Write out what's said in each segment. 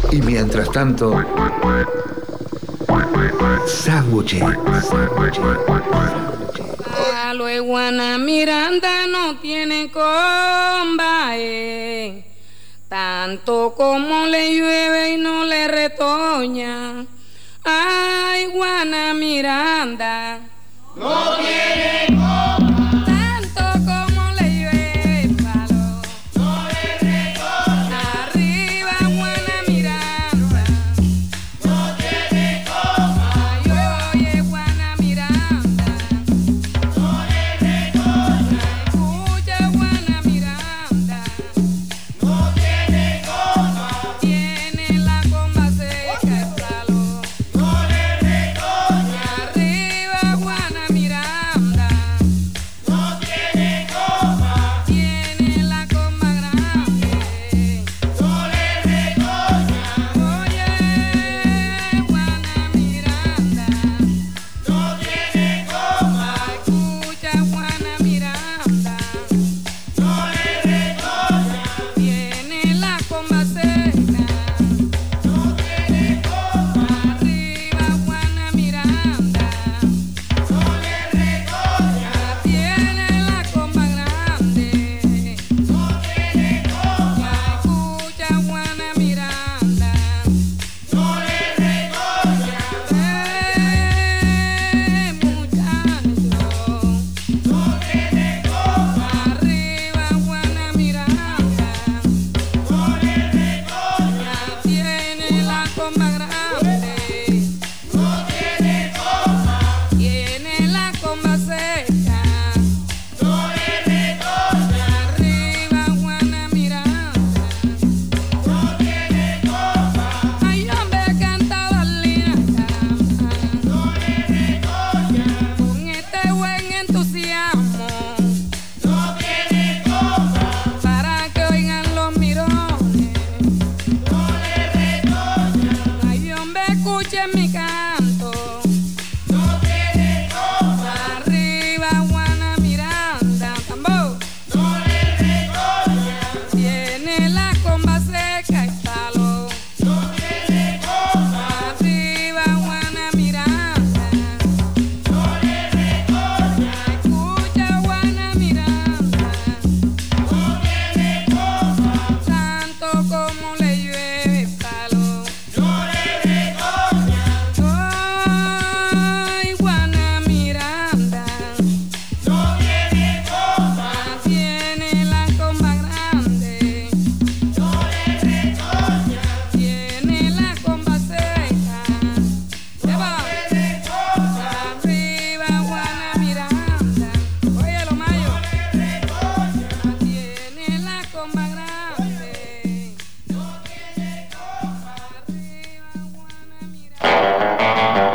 Y mientras tanto, sándwiches. A lo Iguana Miranda no tiene comba, tanto como le llueve y no le retoña. Ay, Iguana Miranda no tiene comba. Tanto como le llueve, palo, no le retoña. Arriba, Iguana Miranda no tiene comba. Ay, oye, Iguana Miranda no le retoña. Escucha, Iguana Miranda no tiene comba. Tiene la comba seca, el palo no le retoña. Arriba, Iguana Miranda no tiene comba. Tiene la comba grande no le retoña. Oye, Iguana Miranda no tiene comba. Escucha, Iguana Miranda no le retoña. Tiene la comba seca no tiene comba. Arriba, Iguana Miranda no le retoña. Tiene la comba grande no tiene comba. Escucha, Iguana Miranda no le retoña. Muchacho no tiene comba. Arriba, Iguana Miranda no le retoña. Tiene la comba grande no tiene comba. Tiene la comba seca no le retoña. Arriba, Iguana Miranda no tiene comba. Ay, hombre, cantaba linda no le retoña. Con este buen entusiasmo no tiene comba. Para que oigan los mirones no le retoña. Ay, hombre, escuchen mi canto no tiene comba. Arriba, Iguana Miranda, tambor no le retoña. Tiene la comba seca y palo no tiene comba. Arriba, Iguana Miranda no le retoña. Escucha, Iguana Miranda no tiene comba. Tanto como le llueve, palo no le retoña. Ay, Iguana Miranda no tiene comba. Tiene la comba grande no le retoña. Tiene la comba seca no le retoña. Arriba, Iguana Miranda, oye lo mayo no le retoña. Tiene la comba grande no tiene comba. Arriba, Iguana Miranda.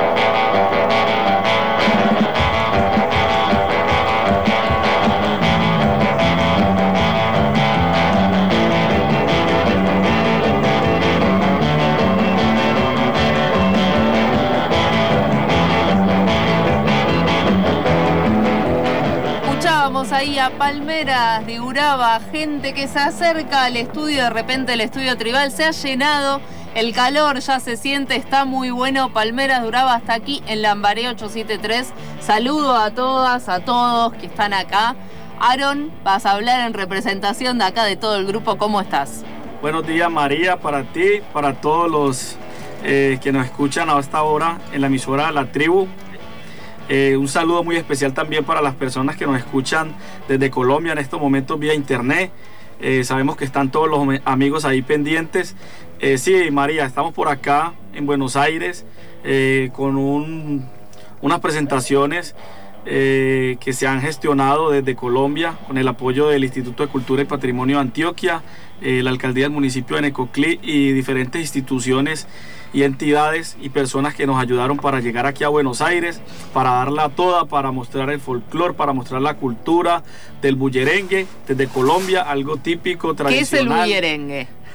Escuchábamos ahí a Palmeras de Uraba, gente que se acerca al estudio, de repente el estudio tribal se ha llenado, el calor ya se siente, está muy bueno. Palmeras de Uraba hasta aquí en Lambaré 873. Saludo a todas, a todos que están acá. Aaron, vas a hablar en representación de acá de todo el grupo, ¿cómo estás? Buenos días, María, para ti, para todos los que nos escuchan a esta hora en la emisora La Tribu. Un saludo muy especial también para las personas que nos escuchan desde Colombia en estos momentos vía internet. Sabemos que están todos los amigos ahí pendientes. Sí, María, estamos por acá en Buenos Aires con unas presentaciones que se han gestionado desde Colombia con el apoyo del Instituto de Cultura y Patrimonio de Antioquia, la Alcaldía del municipio de Necoclí y diferentes instituciones y entidades y personas que nos ayudaron para llegar aquí a Buenos Aires, para darla toda, para mostrar el folclore, para mostrar la cultura del bullerengue desde Colombia, algo típico, tradicional. ¿Qué es el bullerengue?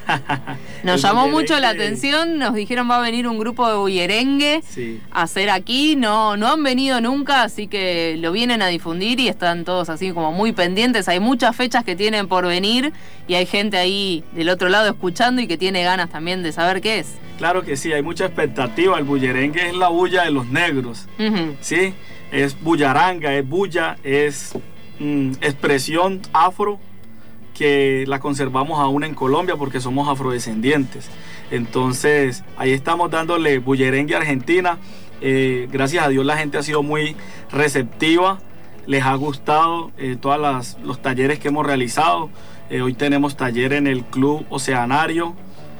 Nos El llamó mucho la bullerengue. atención, nos dijeron va a venir un grupo de bullerengue Sí. a hacer aquí, no han venido nunca, así que lo vienen a difundir y están todos así como muy pendientes. Hay muchas fechas que tienen por venir y hay gente ahí del otro lado escuchando y que tiene ganas también de saber qué es. Claro que sí, hay mucha expectativa. El bullerengue es la bulla de los negros, Ujú. ¿sí? Es bullaranga, es bulla, es expresión afro que la conservamos aún en Colombia porque somos afrodescendientes. Entonces, ahí estamos dándole bullerengue a Argentina. Gracias a Dios la gente ha sido muy receptiva, les ha gustado todos los talleres que hemos realizado. Hoy tenemos taller en el Club Oceanario,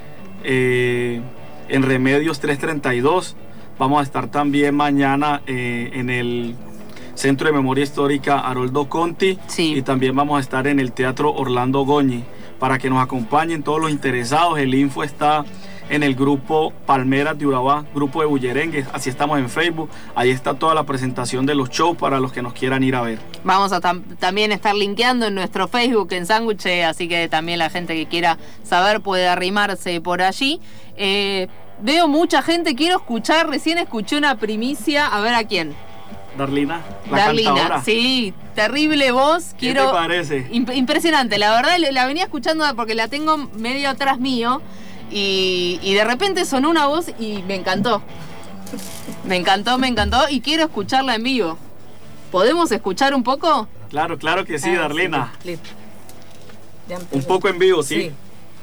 en Remedios 332. Vamos a estar también mañana en el Centro de Memoria Histórica Haroldo Conti, Sí. y también vamos a estar en el Teatro Orlando Goñi para que nos acompañen todos los interesados. El info está en el grupo Palmeras de Urabá, grupo de bullerengue, así estamos en Facebook. Ahí está toda la presentación de los shows para los que nos quieran ir a ver. Vamos a también estar linkeando en nuestro Facebook en Sándwich, así que también la gente que quiera saber puede arrimarse por allí. Veo mucha gente, quiero escuchar, recién escuché una primicia, a ver a quién. Darlina, la Darlina, cantadora. sí, terrible voz. ¿Qué te parece? Impresionante, la verdad la venía escuchando porque la tengo medio atrás mío y de repente sonó una voz y me encantó. Me encantó y quiero escucharla en vivo. ¿Podemos escuchar un poco? Claro que sí, Darlina. Listo. Un poco en vivo, sí.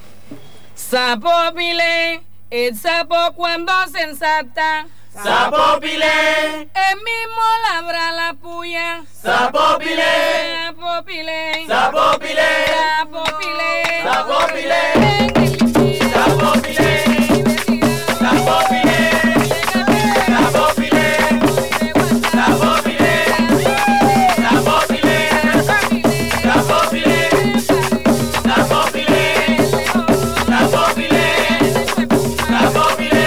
Sapo pile, el sapo cuando se ensarta. Sapo pile, El mismo labra la puya. sapo pile, Sapo pile. sapo pile, Sapo pile. sapo pile, En el pile. sapo pile, sapo pile, sapo pile, sapo pile, sapo pile, sapo pile, sapo pile, sapo pile, sapo pile,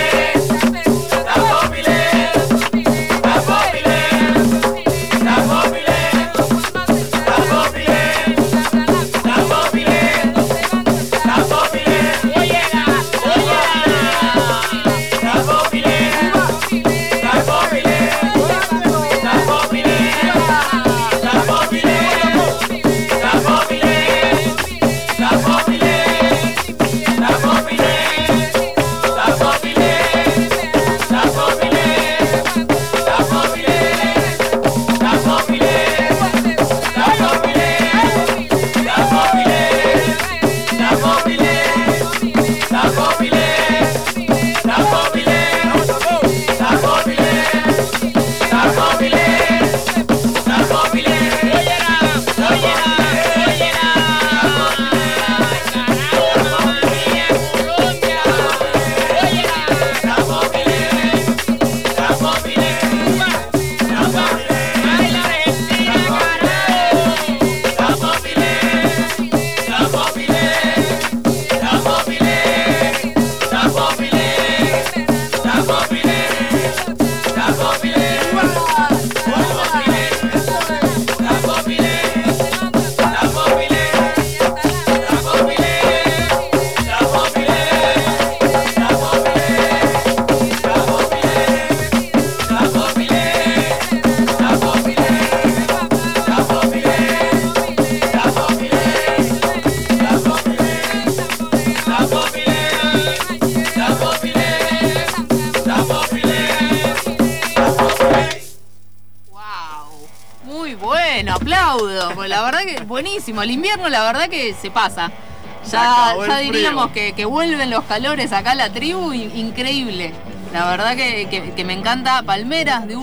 aplaudo, porque la verdad que buenísimo. El invierno la verdad que se pasa. acabó Ya el diríamos frío. que vuelven los calores acá a la tribu, increíble. La verdad que me encanta. Palmeras de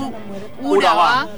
Urabá.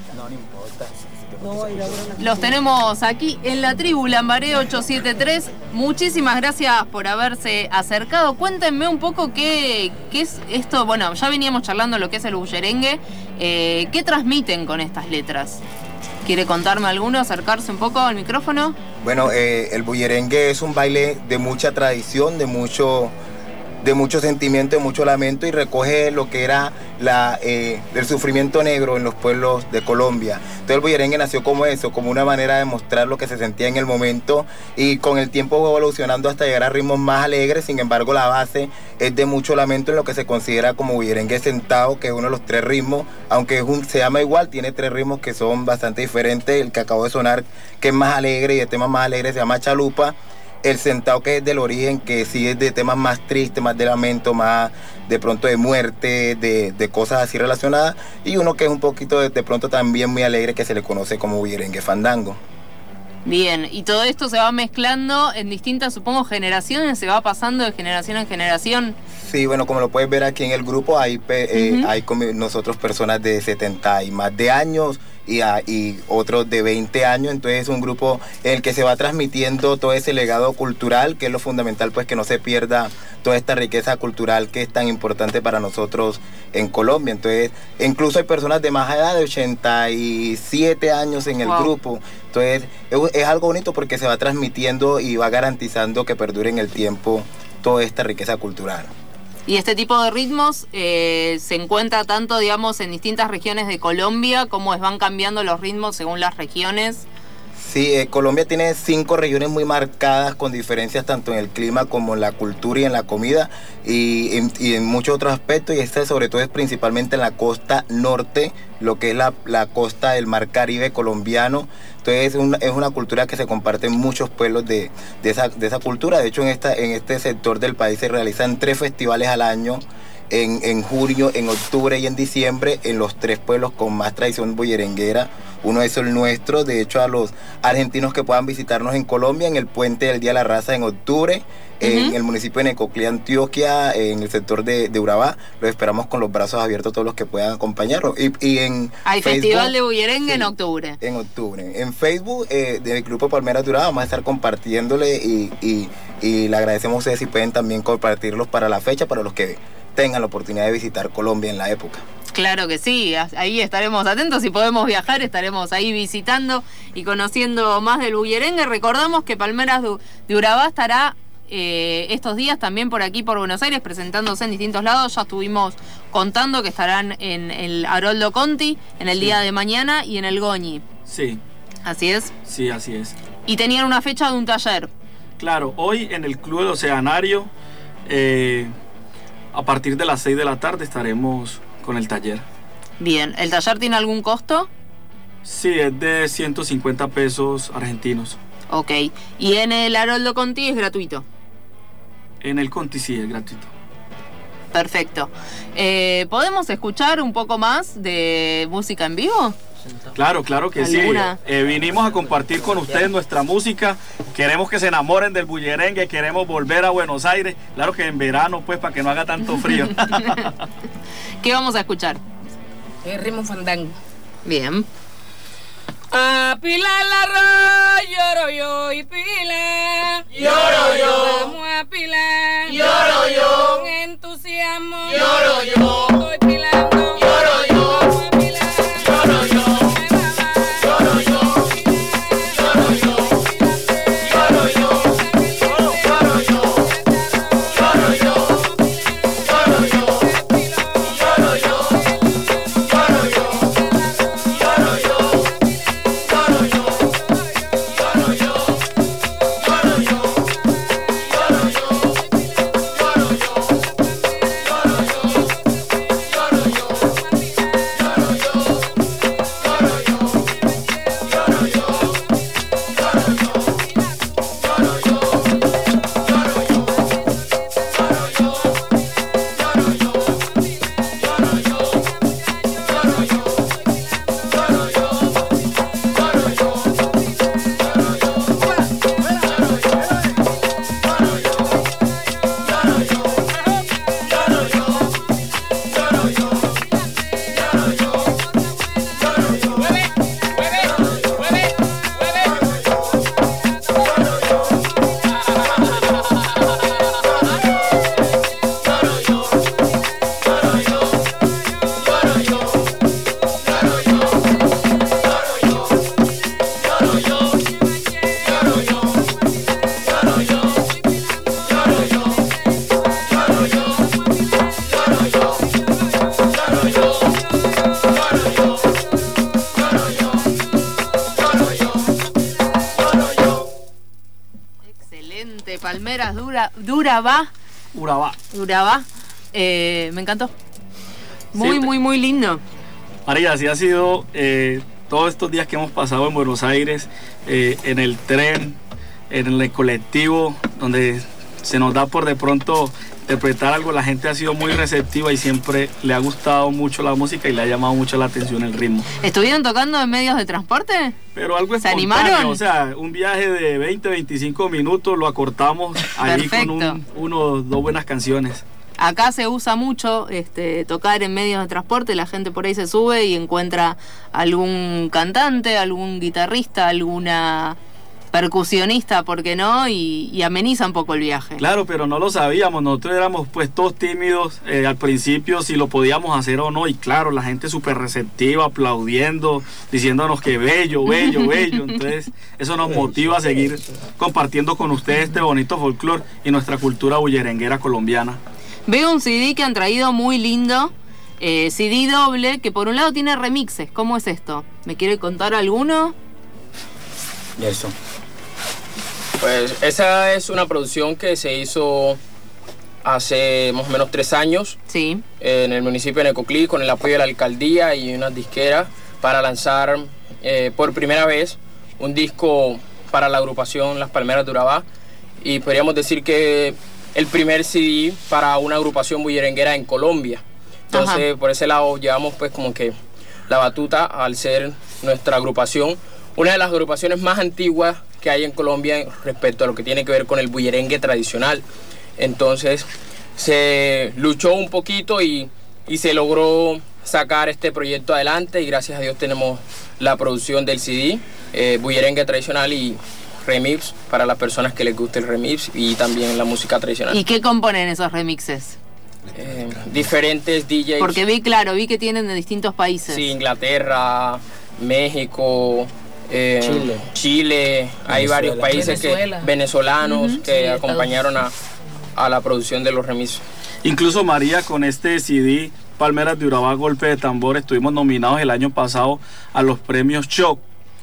Los tenemos aquí en la tribu Lambaré 873. Muchísimas gracias por haberse acercado. Cuéntenme un poco qué es esto. Bueno, ya veníamos charlando lo que es el bullerengue. ¿Qué transmiten con estas letras? ¿Quiere contarme alguno? ¿Acercarse un poco al micrófono? Bueno, el bullerengue es un baile de mucha tradición, de mucho de mucho sentimiento, de mucho lamento, y recoge lo que era el sufrimiento negro en los pueblos de Colombia. Entonces el bullerengue nació como eso, como una manera de mostrar lo que se sentía en el momento, y con el tiempo fue evolucionando hasta llegar a ritmos más alegres. Sin embargo, la base es de mucho lamento en lo que se considera como bullerengue sentado, que es uno de los 3 ritmos, aunque se llama igual, tiene 3 ritmos que son bastante diferentes. El que acabo de sonar, que es más alegre, y el tema más alegre se llama chalupa. El sentado, que es del origen, que sí es de temas más tristes, más de lamento, más de pronto de muerte, de cosas así relacionadas, y uno que es un poquito de pronto también muy alegre, que se le conoce como bullerengue fandango. Bien, y todo esto se va mezclando en distintas, supongo, generaciones, se va pasando de generación en generación. Sí, bueno, como lo puedes ver aquí en el grupo, hay con nosotros personas de 70 y más de años, y otros de 20 años. Entonces es un grupo en el que se va transmitiendo todo ese legado cultural, que es lo fundamental, pues que no se pierda toda esta riqueza cultural que es tan importante para nosotros en Colombia. Entonces, incluso hay personas de más edad, de 87 años en el grupo. Entonces es algo bonito, porque se va transmitiendo y va garantizando que perdure en el tiempo toda esta riqueza cultural. Y este tipo de ritmos se encuentra tanto, digamos, en distintas regiones de Colombia, como van cambiando los ritmos según las regiones. Sí, Colombia tiene 5 regiones muy marcadas, con diferencias tanto en el clima como en la cultura y en la comida, y en muchos otros aspectos, y este sobre todo es principalmente en la costa norte, lo que es la costa del mar Caribe colombiano. Entonces es una cultura que se comparte en muchos pueblos de esa cultura. De hecho, en este sector del país se realizan 3 festivales al año, en junio, en octubre y en diciembre, en los 3 pueblos con más tradición bullerenguera. Uno es el nuestro. De hecho, a los argentinos que puedan visitarnos en Colombia, en el Puente del Día de la Raza en octubre, en el municipio de Necoclí, Antioquia, en el sector de Urabá, los esperamos con los brazos abiertos, todos los que puedan acompañarnos. Y en hay Facebook, Festival de Bullerengue, sí, en octubre. En octubre. En Facebook del Grupo Palmeras de Urabá vamos a estar compartiéndole, y le agradecemos a ustedes si pueden también compartirlos para la fecha, para los que tengan la oportunidad de visitar Colombia en la época. Claro que sí, ahí estaremos atentos. Si podemos viajar, estaremos ahí visitando y conociendo más del bullerengue. Recordamos que Palmeras de Urabá estará estos días también por aquí, por Buenos Aires, presentándose en distintos lados. Ya estuvimos contando que estarán en el Haroldo Conti en el día de mañana, y en el Goñi. Sí. ¿Así es? Sí, así es. Y tenían una fecha de un taller. Claro, hoy en el Club del Oceanario, a partir de las 6 de la tarde estaremos con el taller. Bien, ¿el taller tiene algún costo? Sí, es de 150 pesos argentinos. Ok, ¿y en el Haroldo Conti es gratuito? En el Conti sí es gratuito. Perfecto. ¿Podemos escuchar un poco más de música en vivo? Claro que ¿alguna? Sí. Vinimos a compartir con ustedes nuestra música. Queremos que se enamoren del bullerengue, queremos volver a Buenos Aires. Claro que en verano, pues, para que no haga tanto frío. ¿Qué vamos a escuchar? El ritmo fandango. Bien. A pilar la arroz, lloro yo y pila. Lloro yo. Vamos a pilar. Lloro yo. Con entusiasmo. Lloro yo. Estoy pilando. Lloro yo. Vamos a pilar. Lloro yo. Lloro yo. Lloro yo. Lloro yo. Lloro yo. Lloro yo. Lloro yo. Lloro yo. Lloro yo. Lloro yo. Durabá. Urabá. Me encantó. Muy, Sí. muy, muy lindo. María, así ha sido todos estos días que hemos pasado en Buenos Aires, en el tren, en el colectivo, donde se nos da por de pronto interpretar algo. La gente ha sido muy receptiva y siempre le ha gustado mucho la música y le ha llamado mucho la atención el ritmo. ¿Estuvieron tocando en medios de transporte? Pero algo ¿Se espontáneo, animaron? o sea, un viaje de 20, 25 minutos lo acortamos ahí Perfecto. con dos buenas canciones. Acá se usa mucho tocar en medios de transporte, la gente por ahí se sube y encuentra algún cantante, algún guitarrista, alguna percusionista, ¿por qué no? Y ameniza un poco el viaje. Claro, pero no lo sabíamos, nosotros éramos pues todos tímidos al principio si lo podíamos hacer o no, y claro, la gente súper receptiva, aplaudiendo, diciéndonos que bello, bello, bello. Entonces eso nos motiva a seguir compartiendo con ustedes este bonito folclore y nuestra cultura bullerenguera colombiana. Veo un CD que han traído muy lindo, CD doble, que por un lado tiene remixes. ¿Cómo es esto? ¿Me quiere contar alguno? Y eso. Pues esa es una producción que se hizo hace más o menos 3 años Sí. en el municipio de Necoclí con el apoyo de la alcaldía y unas disqueras para lanzar por primera vez un disco para la agrupación Las Palmeras de Urabá, y podríamos decir que el primer CD para una agrupación bullerenguera en Colombia. Entonces, por ese lado llevamos pues como que la batuta al ser nuestra agrupación, una de las agrupaciones más antiguas que hay en Colombia respecto a lo que tiene que ver con el bullerengue tradicional. Entonces se luchó un poquito y se logró sacar este proyecto adelante, y gracias a Dios tenemos la producción del CD, bullerengue tradicional y remix para las personas que les guste el remix y también la música tradicional. ¿Y qué componen esos remixes? Diferentes DJs. Porque vi que tienen de distintos países. Sí, Inglaterra, México, Chile, hay varios países venezolanos que acompañaron a la producción de los remixes. Incluso María, con este CD Palmeras de Urabá Golpe de Tambor, estuvimos nominados el año pasado a los premios Shock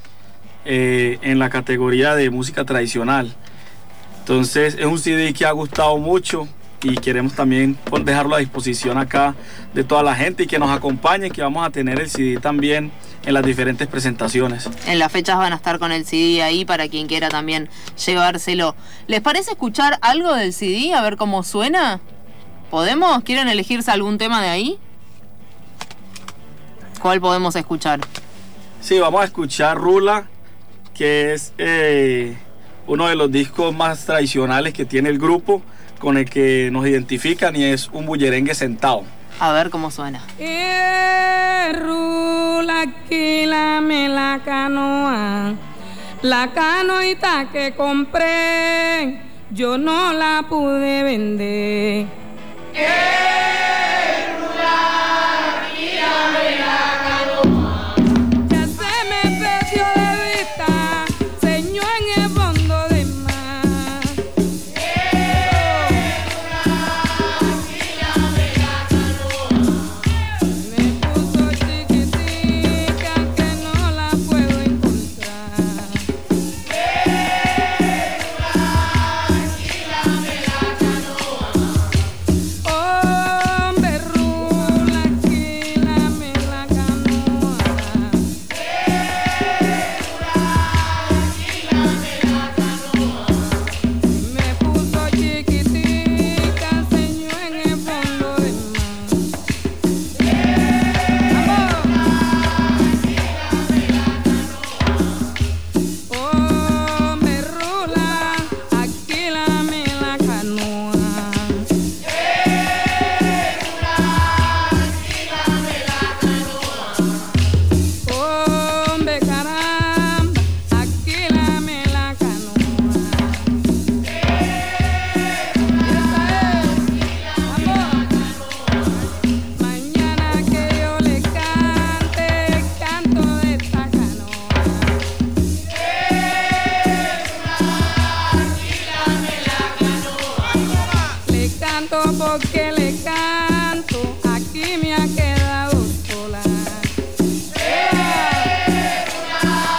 en la categoría de música tradicional. Entonces es un CD que ha gustado mucho y queremos también dejarlo a disposición acá de toda la gente y que nos acompañen, que vamos a tener el CD también en las diferentes presentaciones. En las fechas van a estar con el CD ahí para quien quiera también llevárselo. ¿Les parece escuchar algo del CD? A ver cómo suena. ¿Podemos? ¿Quieren elegirse algún tema de ahí? ¿Cuál podemos escuchar? Sí, vamos a escuchar Rula, que es uno de los discos más tradicionales que tiene el grupo, con el que nos identifican, y es un bullerengue sentado. A ver cómo suena. Rula, alquílame la canoa. La canoita que compré, yo no la pude vender. Ya se me perdió de vista, señor, en el fondo del mar. Me puso chiquitica que no la puedo encontrar. Hombre, rula, alquílame la canoa. Me puso chiquitica, señor, en el fondo del mar. Hombre, rula, alquílame la canoa. Hombre, caramba, alquílame la canoa. Mañana que yo le cante el canto de esta canoa. Le canto porque le canto, aquí me ha quedado sola.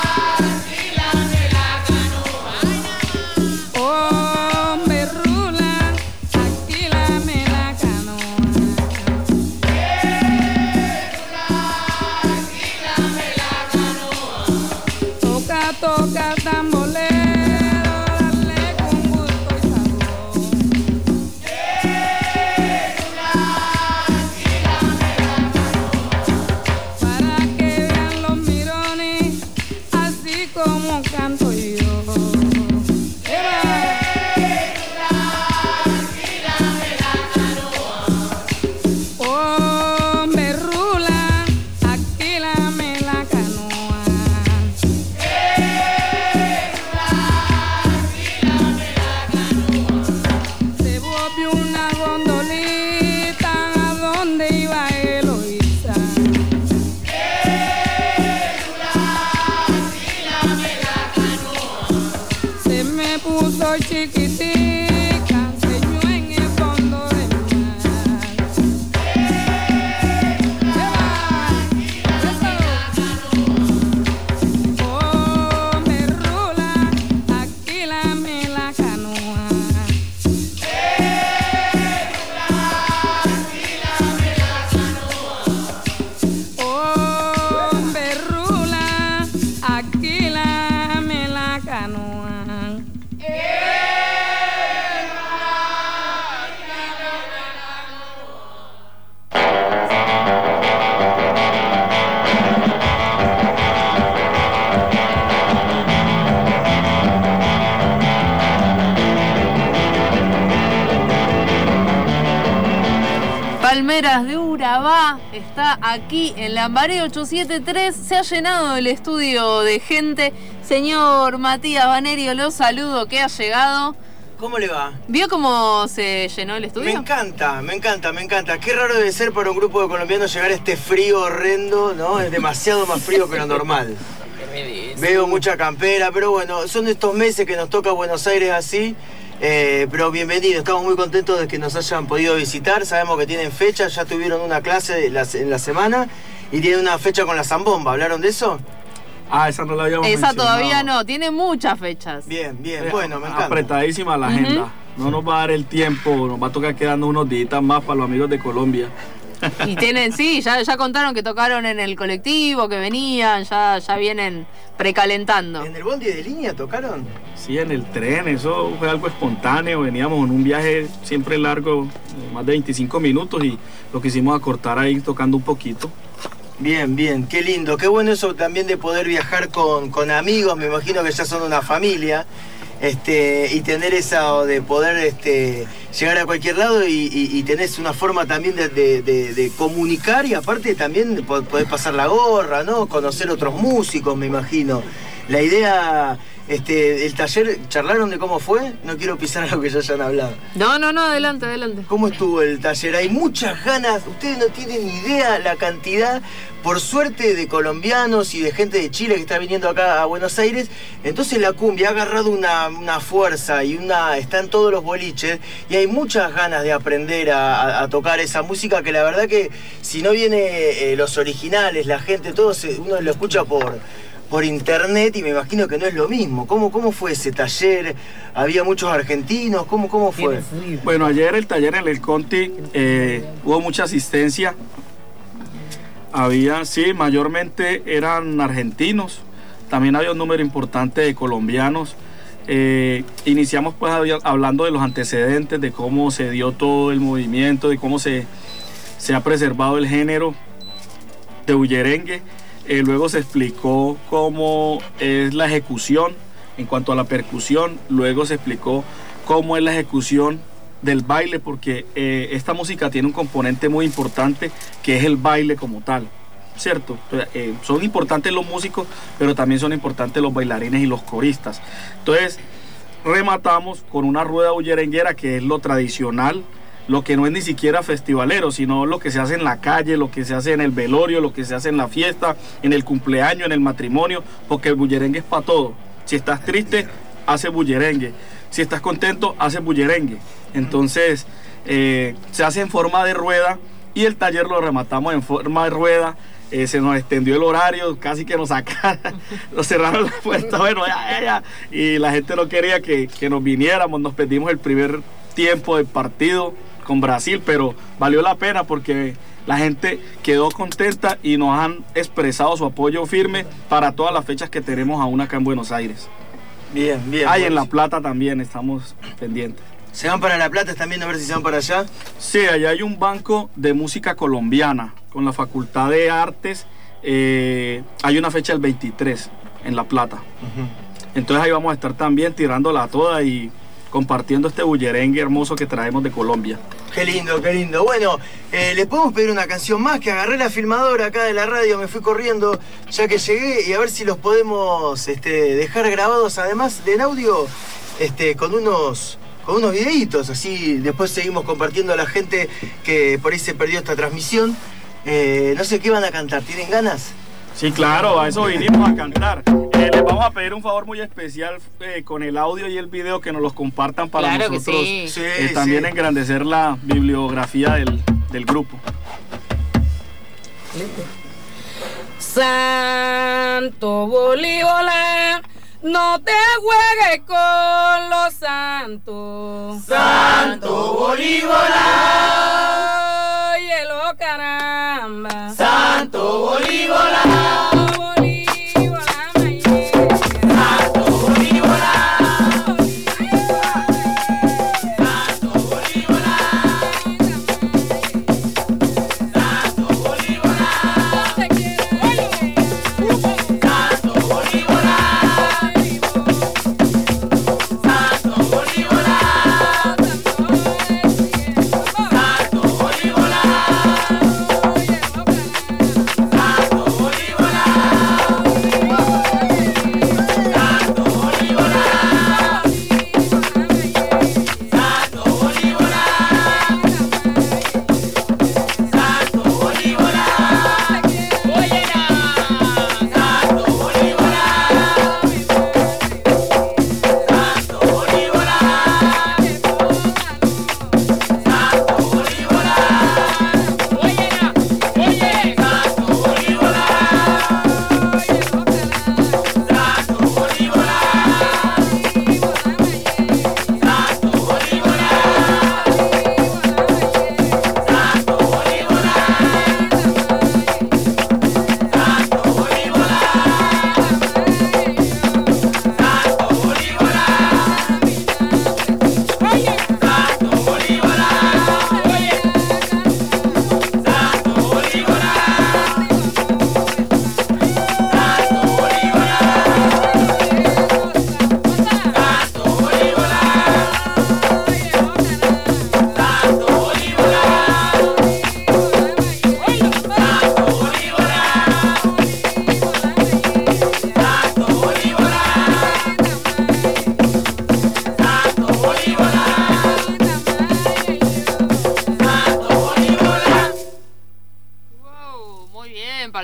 Hombre, rula, Palmeras de Urabá está aquí en Lambaré 873. Se ha llenado el estudio de gente. Señor Matías Banerio, lo saludo, que ha llegado. ¿Cómo le va? ¿Vio cómo se llenó el estudio? Me encanta. Qué raro debe ser para un grupo de colombianos llegar a este frío horrendo, ¿no? Es demasiado más frío que lo normal. Veo mucha campera, pero bueno, son estos meses que nos toca Buenos Aires así. Pero bienvenido, estamos muy contentos de que nos hayan podido visitar. Sabemos que tienen fecha, ya tuvieron una clase en la semana y tienen una fecha con la zambomba. ¿Hablaron de eso? Esa no la habíamos Esa mencionado. todavía no, tiene muchas fechas. Bien, bueno, me encanta. Apretadísima la agenda. No nos va a dar el tiempo, nos va a tocar quedando unos días más para los amigos de Colombia. Y tienen, sí, ya contaron que tocaron en el colectivo, que venían, ya vienen precalentando. ¿En el bondi de línea tocaron? Sí, en el tren, eso fue algo espontáneo. Veníamos en un viaje siempre largo, más de 25 minutos, y lo quisimos acortar ahí tocando un poquito. Bien, qué lindo, qué bueno eso también de poder viajar con amigos, me imagino que ya son una familia, y tener esa de poder llegar a cualquier lado y tenés una forma también de comunicar, y aparte también podés pasar la gorra, ¿no? Conocer otros músicos, me imagino. La idea, el taller, ¿charlaron de cómo fue? No quiero pisar algo que ya hayan hablado. No, adelante. ¿Cómo estuvo el taller? Hay muchas ganas, ustedes no tienen idea la cantidad, por suerte, de colombianos y de gente de Chile que está viniendo acá a Buenos Aires. Entonces la cumbia ha agarrado una fuerza y está en todos los boliches, y hay muchas ganas de aprender a tocar esa música, que la verdad que si no viene los originales, la gente, todo uno lo escucha por internet, y me imagino que no es lo mismo. ¿Cómo fue ese taller? ¿Había muchos argentinos? ¿Cómo fue? Bueno, ayer el taller en el Conti hubo mucha asistencia. Sí, mayormente eran argentinos. También había un número importante de colombianos. Iniciamos pues hablando de los antecedentes, de cómo se dio todo el movimiento, de cómo se ha preservado el género de bullerengue. Luego se explicó cómo es la ejecución en cuanto a la percusión. Luego se explicó cómo es la ejecución del baile, porque esta música tiene un componente muy importante, que es el baile como tal, ¿cierto? Son importantes los músicos, pero también son importantes los bailarines y los coristas. Entonces rematamos con una rueda bullerenguera, que es lo tradicional, lo que no es ni siquiera festivalero, sino lo que se hace en la calle, lo que se hace en el velorio, lo que se hace en la fiesta, en el cumpleaños, en el matrimonio, porque el bullerengue es para todo. Si estás triste, hace bullerengue. Si estás contento, hace bullerengue. Entonces, se hace en forma de rueda, y el taller lo rematamos en forma de rueda. Se nos extendió el horario, casi que nos sacaron, nos cerraron la puerta, bueno, ya. Y la gente no quería que nos viniéramos. Nos perdimos el primer tiempo del partido con Brasil, pero valió la pena porque la gente quedó contenta y nos han expresado su apoyo firme para todas las fechas que tenemos aún acá en Buenos Aires. Bien. Ahí en La Plata también estamos pendientes. ¿Se van para La Plata también, a ver si se van para allá? Sí, allá hay un banco de música colombiana con la Facultad de Artes. Hay una fecha el 23 en La Plata. Entonces ahí vamos a estar también tirándola toda y compartiendo este bullerengue hermoso que traemos de Colombia. Qué lindo. Bueno, ¿les podemos pedir una canción más? Que agarré la filmadora acá de la radio, me fui corriendo ya que llegué, y a ver si los podemos dejar grabados, además del audio, con unos videitos, así después seguimos compartiendo a la gente que por ahí se perdió esta transmisión. No sé qué van a cantar, ¿tienen ganas? Sí, claro, a eso vinimos a cantar. Les vamos a pedir un favor muy especial con el audio y el video, que nos los compartan para Claro que nosotros sí. también engrandecer la bibliografía del grupo. Santo Bolívar, no te juegues con los santos. Santo Bolívar, Óyelo, caramba. Santo Bolívar, Santo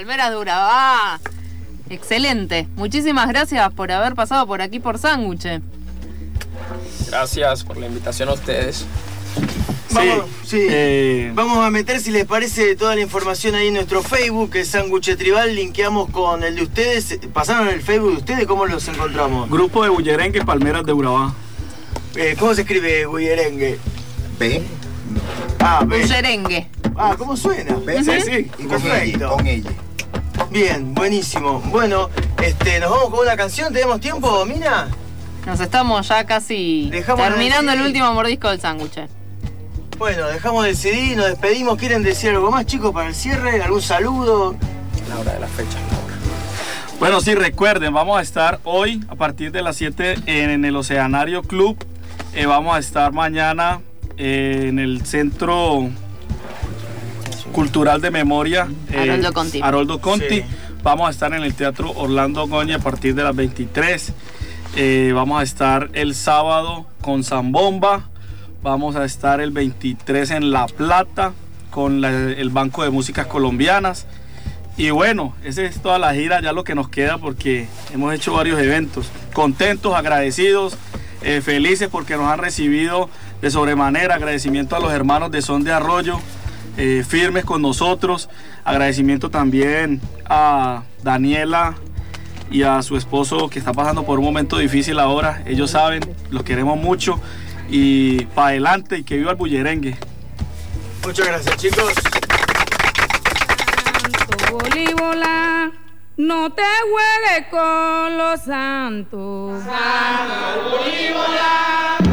Palmeras de Urabá. Excelente. Muchísimas gracias por haber pasado por aquí por Sándwich. Gracias por la invitación a ustedes. Vamos a meter, si les parece, toda la información ahí en nuestro Facebook, que es Sándwich Tribal. Linkeamos con el de ustedes. ¿Pasaron el Facebook de ustedes? ¿Cómo los encontramos? Grupo de Bullerengue Palmeras de Urabá. ¿Cómo se escribe Bullerengue? B. B. Bullerengue. ¿Cómo suena? B. Sí. Perfecto. Con ella. Bien, buenísimo. Bueno, nos vamos con una canción. ¿Tenemos tiempo, Mina? Nos estamos ya casi terminando el último mordisco del sándwich. Bueno, dejamos el CD y nos despedimos. ¿Quieren decir algo más, chicos, para el cierre? ¿Algún saludo? La hora de la fecha, la hora. Bueno, sí, recuerden, vamos a estar hoy a partir de las 7 en el Oceanario Club. Vamos a estar mañana en el Centro Cultural de Memoria Haroldo Conti. Sí. Vamos a estar en el Teatro Orlando Goñi a partir de las 23. Vamos a estar el sábado con Zambomba. Vamos a estar el 23 en La Plata con el Banco de Músicas Colombianas. Y bueno, esa es toda la gira, ya lo que nos queda, porque hemos hecho varios eventos. Contentos, agradecidos, felices porque nos han recibido de sobremanera. Agradecimiento a los hermanos de Son de Arroyo, firmes con nosotros. Agradecimiento también a Daniela y a su esposo, que está pasando por un momento difícil ahora. Ellos saben, los queremos mucho. Y para adelante, y que viva el bullerengue. Muchas gracias, chicos. Santo Bolívar, no te juegues con los santos. Santo Bolívar.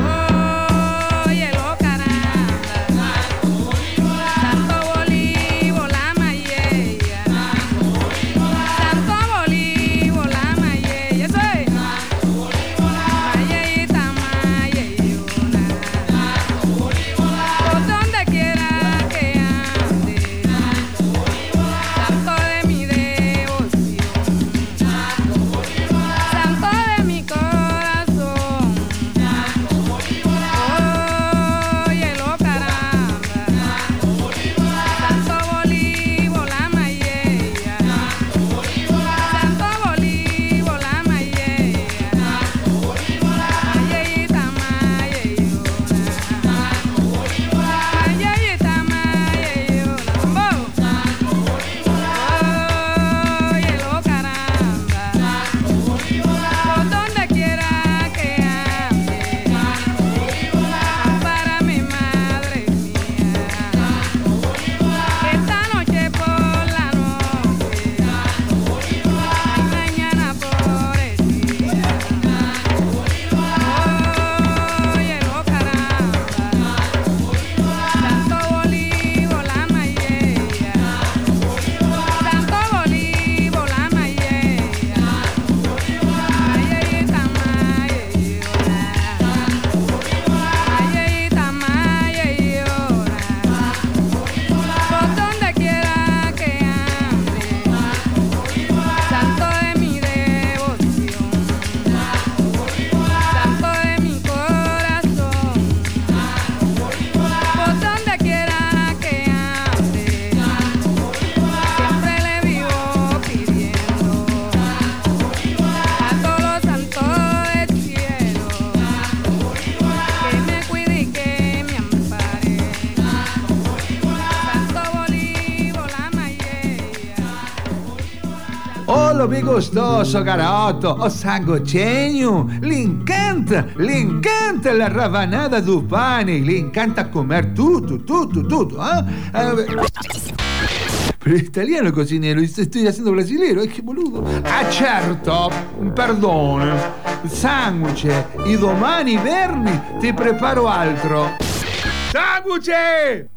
Lo vi gustoso, garoto, o sanguchenho, lhe encanta la rabanada do pane, lhe encanta comer tudo, Pero es italiano cocinero, y estoy haciendo brasilero, es que boludo. Certo, perdone, sanguce, e domani verni ti preparo altro. Sanguce!